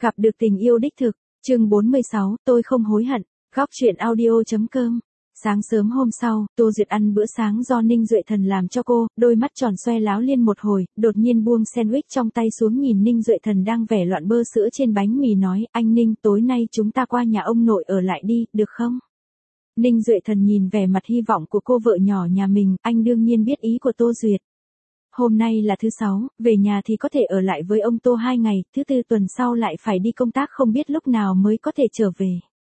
Gặp được tình yêu đích thực, chương 46, tôi không hối hận, góc truyện audio.com. Sáng sớm hôm sau, Tô Duyệt ăn bữa sáng do Ninh Duệ Thần làm cho cô, đôi mắt tròn xoe láo liên một hồi, đột nhiên buông sandwich trong tay xuống nhìn Ninh Duệ Thần đang vẻ loạn bơ sữa trên bánh mì nói, anh Ninh tối nay chúng ta qua nhà ông nội ở lại đi, được không? Ninh Duệ Thần nhìn vẻ mặt hy vọng của cô vợ nhỏ nhà mình, anh đương nhiên biết ý của Tô Duyệt. Hôm nay là thứ 6, về nhà thì có thể ở lại với ông Tô 2 ngày, thứ 4 tuần sau lại phải đi công tác không biết lúc nào mới có thể trở về.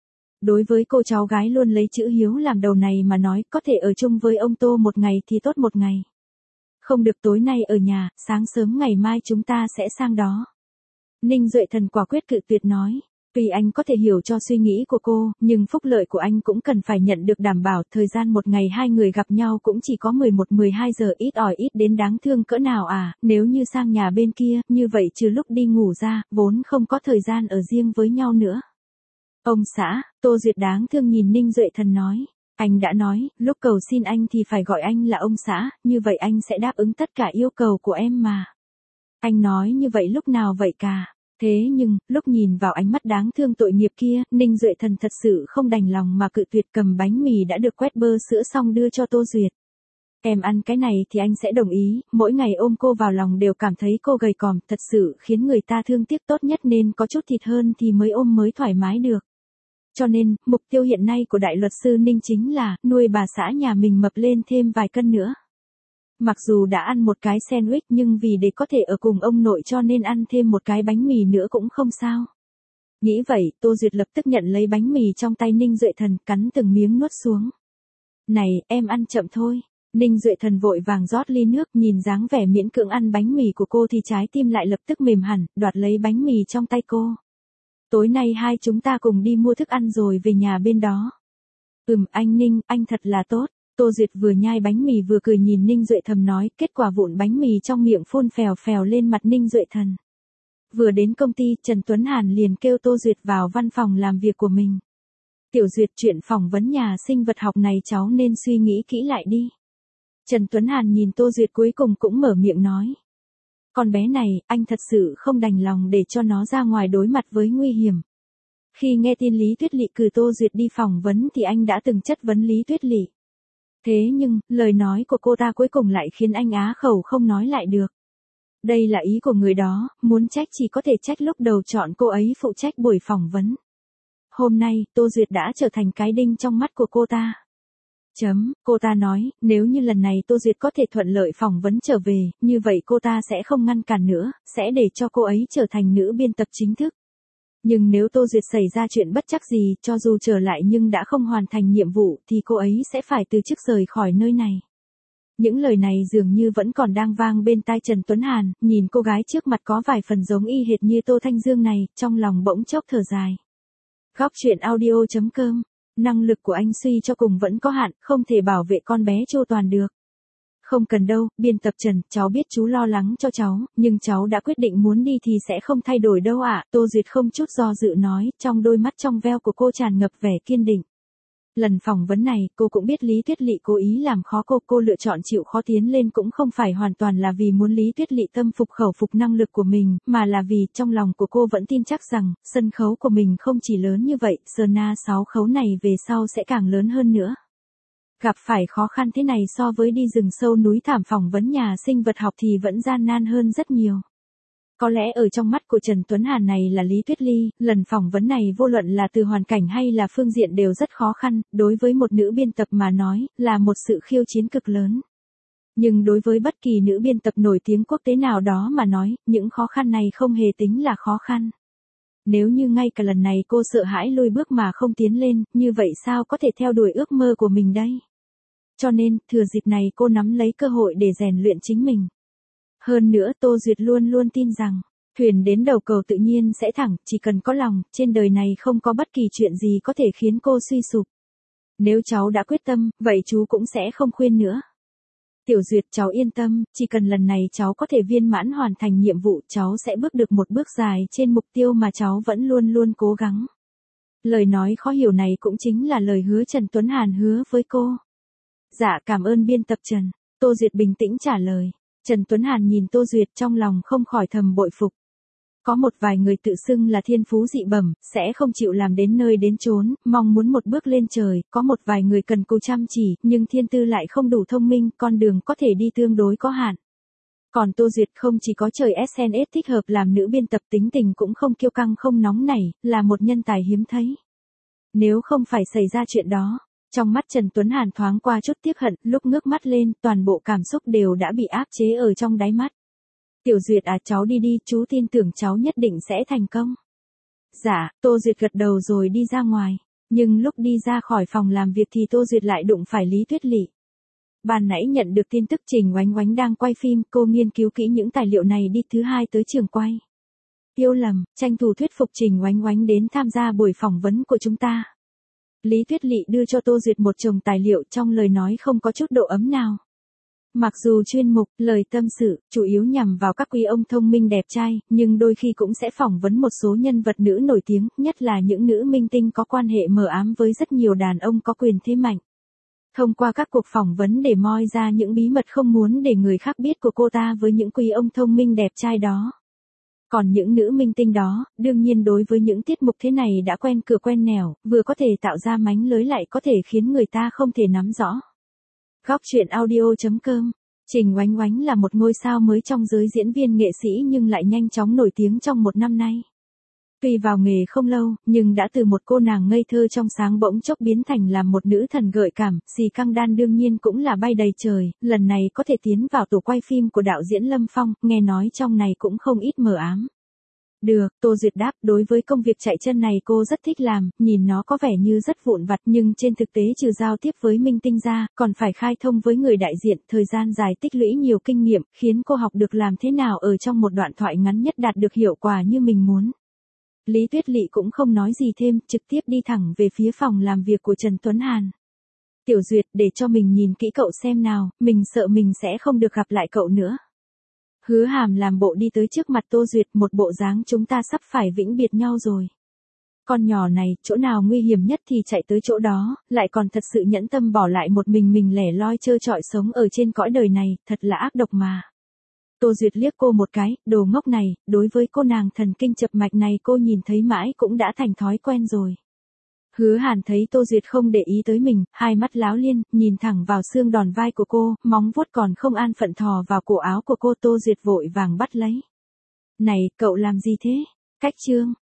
Đối với cô cháu gái luôn lấy chữ hiếu làm đầu này mà nói, có thể ở chung với ông Tô một ngày thì tốt một ngày. Không được tối nay ở nhà, sáng sớm ngày mai chúng ta sẽ sang đó. Ninh Duệ Thần quả quyết cự tuyệt nói. Vì anh có thể hiểu cho suy nghĩ của cô, nhưng phúc lợi của anh cũng cần phải nhận được đảm bảo. Thời gian một ngày hai người gặp nhau cũng chỉ có 11-12 giờ, ít ỏi ít đến đáng thương cỡ nào à. Nếu như sang nhà bên kia, như vậy trừ lúc đi ngủ ra, vốn không có thời gian ở riêng với nhau nữa. Ông xã, Tô Duyệt đáng thương nhìn Ninh Duệ Thần nói. Anh đã nói, lúc cầu xin anh thì phải gọi anh là ông xã, như vậy anh sẽ đáp ứng tất cả yêu cầu của em mà. Anh nói như vậy lúc nào vậy cả? Thế nhưng, lúc nhìn vào ánh mắt đáng thương tội nghiệp kia, Ninh Duệ Thần thật sự không đành lòng mà cự tuyệt, cầm bánh mì đã được quét bơ sữa xong đưa cho Tô Duyệt. Em ăn cái này thì anh sẽ đồng ý, mỗi ngày ôm cô vào lòng đều cảm thấy cô gầy còm, thật sự khiến người ta thương tiếc, tốt nhất nên có chút thịt hơn thì mới ôm mới thoải mái được. Cho nên, mục tiêu hiện nay của đại luật sư Ninh chính là nuôi bà xã nhà mình mập lên thêm vài cân nữa. Mặc dù đã ăn một cái sandwich nhưng vì để có thể ở cùng ông nội cho nên ăn thêm một cái bánh mì nữa cũng không sao. Nghĩ vậy, Tô Duyệt lập tức nhận lấy bánh mì trong tay Ninh Duệ Thần, cắn từng miếng nuốt xuống. Này, em ăn chậm thôi. Ninh Duệ Thần vội vàng rót ly nước, nhìn dáng vẻ miễn cưỡng ăn bánh mì của cô thì trái tim lại lập tức mềm hẳn, đoạt lấy bánh mì trong tay cô. Tối nay hai chúng ta cùng đi mua thức ăn rồi về nhà bên đó. Anh Ninh, anh thật là tốt. Tô Duyệt vừa nhai bánh mì vừa cười nhìn Ninh Duệ Thần nói, kết quả vụn bánh mì trong miệng phun phèo phèo lên mặt Ninh Duệ Thần. Vừa đến công ty, Trần Tuấn Hàn liền kêu Tô Duyệt vào văn phòng làm việc của mình. Tiểu Duyệt, chuyện phỏng vấn nhà sinh vật học này cháu nên suy nghĩ kỹ lại đi. Trần Tuấn Hàn nhìn Tô Duyệt cuối cùng cũng mở miệng nói. Con bé này, anh thật sự không đành lòng để cho nó ra ngoài đối mặt với nguy hiểm. Khi nghe tin Lý Tuyết Lị cử Tô Duyệt đi phỏng vấn thì anh đã từng chất vấn Lý Tuyết Lị. Thế nhưng, lời nói của cô ta cuối cùng lại khiến anh á khẩu không nói lại được. Đây là ý của người đó, muốn trách chỉ có thể trách lúc đầu chọn cô ấy phụ trách buổi phỏng vấn. Hôm nay, Tô Duyệt đã trở thành cái đinh trong mắt của cô ta. Cô ta nói, nếu như lần này Tô Duyệt có thể thuận lợi phỏng vấn trở về, như vậy cô ta sẽ không ngăn cản nữa, sẽ để cho cô ấy trở thành nữ biên tập chính thức. Nhưng nếu Tô Duyệt xảy ra chuyện bất trắc gì, cho dù trở lại nhưng đã không hoàn thành nhiệm vụ, thì cô ấy sẽ phải từ chức rời khỏi nơi này. Những lời này dường như vẫn còn đang vang bên tai Trần Tuấn Hàn, nhìn cô gái trước mặt có vài phần giống y hệt như Tô Thanh Dương này, trong lòng bỗng chốc thở dài. Góc truyện audio.com. Năng lực của anh suy cho cùng vẫn có hạn, không thể bảo vệ con bé chu toàn được. Không cần đâu, biên tập Trần, cháu biết chú lo lắng cho cháu, nhưng cháu đã quyết định muốn đi thì sẽ không thay đổi đâu ạ. Tô Duyệt không chút do dự nói, trong đôi mắt trong veo của cô tràn ngập vẻ kiên định. Lần phỏng vấn này, cô cũng biết Lý Tuyết Lị cố ý làm khó cô lựa chọn chịu khó tiến lên cũng không phải hoàn toàn là vì muốn Lý Tuyết Lị tâm phục khẩu phục năng lực của mình, mà là vì trong lòng của cô vẫn tin chắc rằng, sân khấu của mình không chỉ lớn như vậy, Sna 6 khấu này về sau sẽ càng lớn hơn nữa. Gặp phải khó khăn thế này so với đi rừng sâu núi thảm phỏng vấn nhà sinh vật học thì vẫn gian nan hơn rất nhiều. Có lẽ ở trong mắt của Trần Tuấn Hàn này là Lý Tuyết Ly, lần phỏng vấn này vô luận là từ hoàn cảnh hay là phương diện đều rất khó khăn, đối với một nữ biên tập mà nói, là một sự khiêu chiến cực lớn. Nhưng đối với bất kỳ nữ biên tập nổi tiếng quốc tế nào đó mà nói, những khó khăn này không hề tính là khó khăn. Nếu như ngay cả lần này cô sợ hãi lùi bước mà không tiến lên, như vậy sao có thể theo đuổi ước mơ của mình đây? Cho nên, thừa dịp này cô nắm lấy cơ hội để rèn luyện chính mình. Hơn nữa Tô Duyệt luôn luôn tin rằng, thuyền đến đầu cầu tự nhiên sẽ thẳng, chỉ cần có lòng, trên đời này không có bất kỳ chuyện gì có thể khiến cô suy sụp. Nếu cháu đã quyết tâm, vậy chú cũng sẽ không khuyên nữa. Tiểu Duyệt, cháu yên tâm, chỉ cần lần này cháu có thể viên mãn hoàn thành nhiệm vụ, cháu sẽ bước được một bước dài trên mục tiêu mà cháu vẫn luôn luôn cố gắng. Lời nói khó hiểu này cũng chính là lời hứa Trần Tuấn Hàn hứa với cô. Dạ, cảm ơn biên tập Trần. Tô Duyệt bình tĩnh trả lời. Trần Tuấn Hàn nhìn Tô Duyệt trong lòng không khỏi thầm bội phục. Có một vài người tự xưng là thiên phú dị bẩm, sẽ không chịu làm đến nơi đến chốn, mong muốn một bước lên trời, có một vài người cần cù chăm chỉ, nhưng thiên tư lại không đủ thông minh, con đường có thể đi tương đối có hạn. Còn Tô Duyệt không chỉ có trời SNS thích hợp làm nữ biên tập, tính tình cũng không kiêu căng không nóng nảy, là một nhân tài hiếm thấy. Nếu không phải xảy ra chuyện đó, trong mắt Trần Tuấn Hàn thoáng qua chút tiếc hận, lúc ngước mắt lên, toàn bộ cảm xúc đều đã bị áp chế ở trong đáy mắt. Tiểu Duyệt à, cháu đi đi, chú tin tưởng cháu nhất định sẽ thành công. Dạ, Tô Duyệt gật đầu rồi đi ra ngoài. Nhưng lúc đi ra khỏi phòng làm việc thì Tô Duyệt lại đụng phải Lý Tuyết Lị. Ban nãy nhận được tin tức Trình Oánh Oánh đang quay phim, cô nghiên cứu kỹ những tài liệu này đi thứ hai tới trường quay. Yêu Lầm, tranh thủ thuyết phục Trình Oánh Oánh đến tham gia buổi phỏng vấn của chúng ta. Lý Tuyết Lị đưa cho Tô Duyệt một chồng tài liệu, trong lời nói không có chút độ ấm nào. Mặc dù chuyên mục, lời tâm sự, chủ yếu nhằm vào các quý ông thông minh đẹp trai, nhưng đôi khi cũng sẽ phỏng vấn một số nhân vật nữ nổi tiếng, nhất là những nữ minh tinh có quan hệ mờ ám với rất nhiều đàn ông có quyền thế mạnh. Thông qua các cuộc phỏng vấn để moi ra những bí mật không muốn để người khác biết của cô ta với những quý ông thông minh đẹp trai đó. Còn những nữ minh tinh đó, đương nhiên đối với những tiết mục thế này đã quen cửa quen nẻo, vừa có thể tạo ra mánh lới lại có thể khiến người ta không thể nắm rõ. Góc truyện audio.com. Trình Oánh Oánh là một ngôi sao mới trong giới diễn viên nghệ sĩ nhưng lại nhanh chóng nổi tiếng trong một năm nay. Tuy vào nghề không lâu, nhưng đã từ một cô nàng ngây thơ trong sáng bỗng chốc biến thành là một nữ thần gợi cảm, xì căng đan đương nhiên cũng là bay đầy trời, lần này có thể tiến vào tổ quay phim của đạo diễn Lâm Phong, nghe nói trong này cũng không ít mờ ám. Được, Tô Duyệt đáp, đối với công việc chạy chân này cô rất thích làm, nhìn nó có vẻ như rất vụn vặt nhưng trên thực tế trừ giao tiếp với minh tinh ra, còn phải khai thông với người đại diện, thời gian dài tích lũy nhiều kinh nghiệm, khiến cô học được làm thế nào ở trong một đoạn thoại ngắn nhất đạt được hiệu quả như mình muốn. Lý Tuyết Lị cũng không nói gì thêm, trực tiếp đi thẳng về phía phòng làm việc của Trần Tuấn Hàn. Tiểu Duyệt, để cho mình nhìn kỹ cậu xem nào, mình sợ mình sẽ không được gặp lại cậu nữa. Hứa Hàm làm bộ đi tới trước mặt Tô Duyệt, một bộ dáng chúng ta sắp phải vĩnh biệt nhau rồi. Con nhỏ này, chỗ nào nguy hiểm nhất thì chạy tới chỗ đó, lại còn thật sự nhẫn tâm bỏ lại một mình lẻ loi trơ trọi sống ở trên cõi đời này, thật là ác độc mà. Tô Duyệt liếc cô một cái, đồ ngốc này, đối với cô nàng thần kinh chập mạch này cô nhìn thấy mãi cũng đã thành thói quen rồi. Hứa Hàn thấy Tô Duyệt không để ý tới mình, hai mắt láo liên, nhìn thẳng vào xương đòn vai của cô, móng vuốt còn không an phận thò vào cổ áo của cô. Tô Duyệt vội vàng bắt lấy. Này, cậu làm gì thế? Cách chương.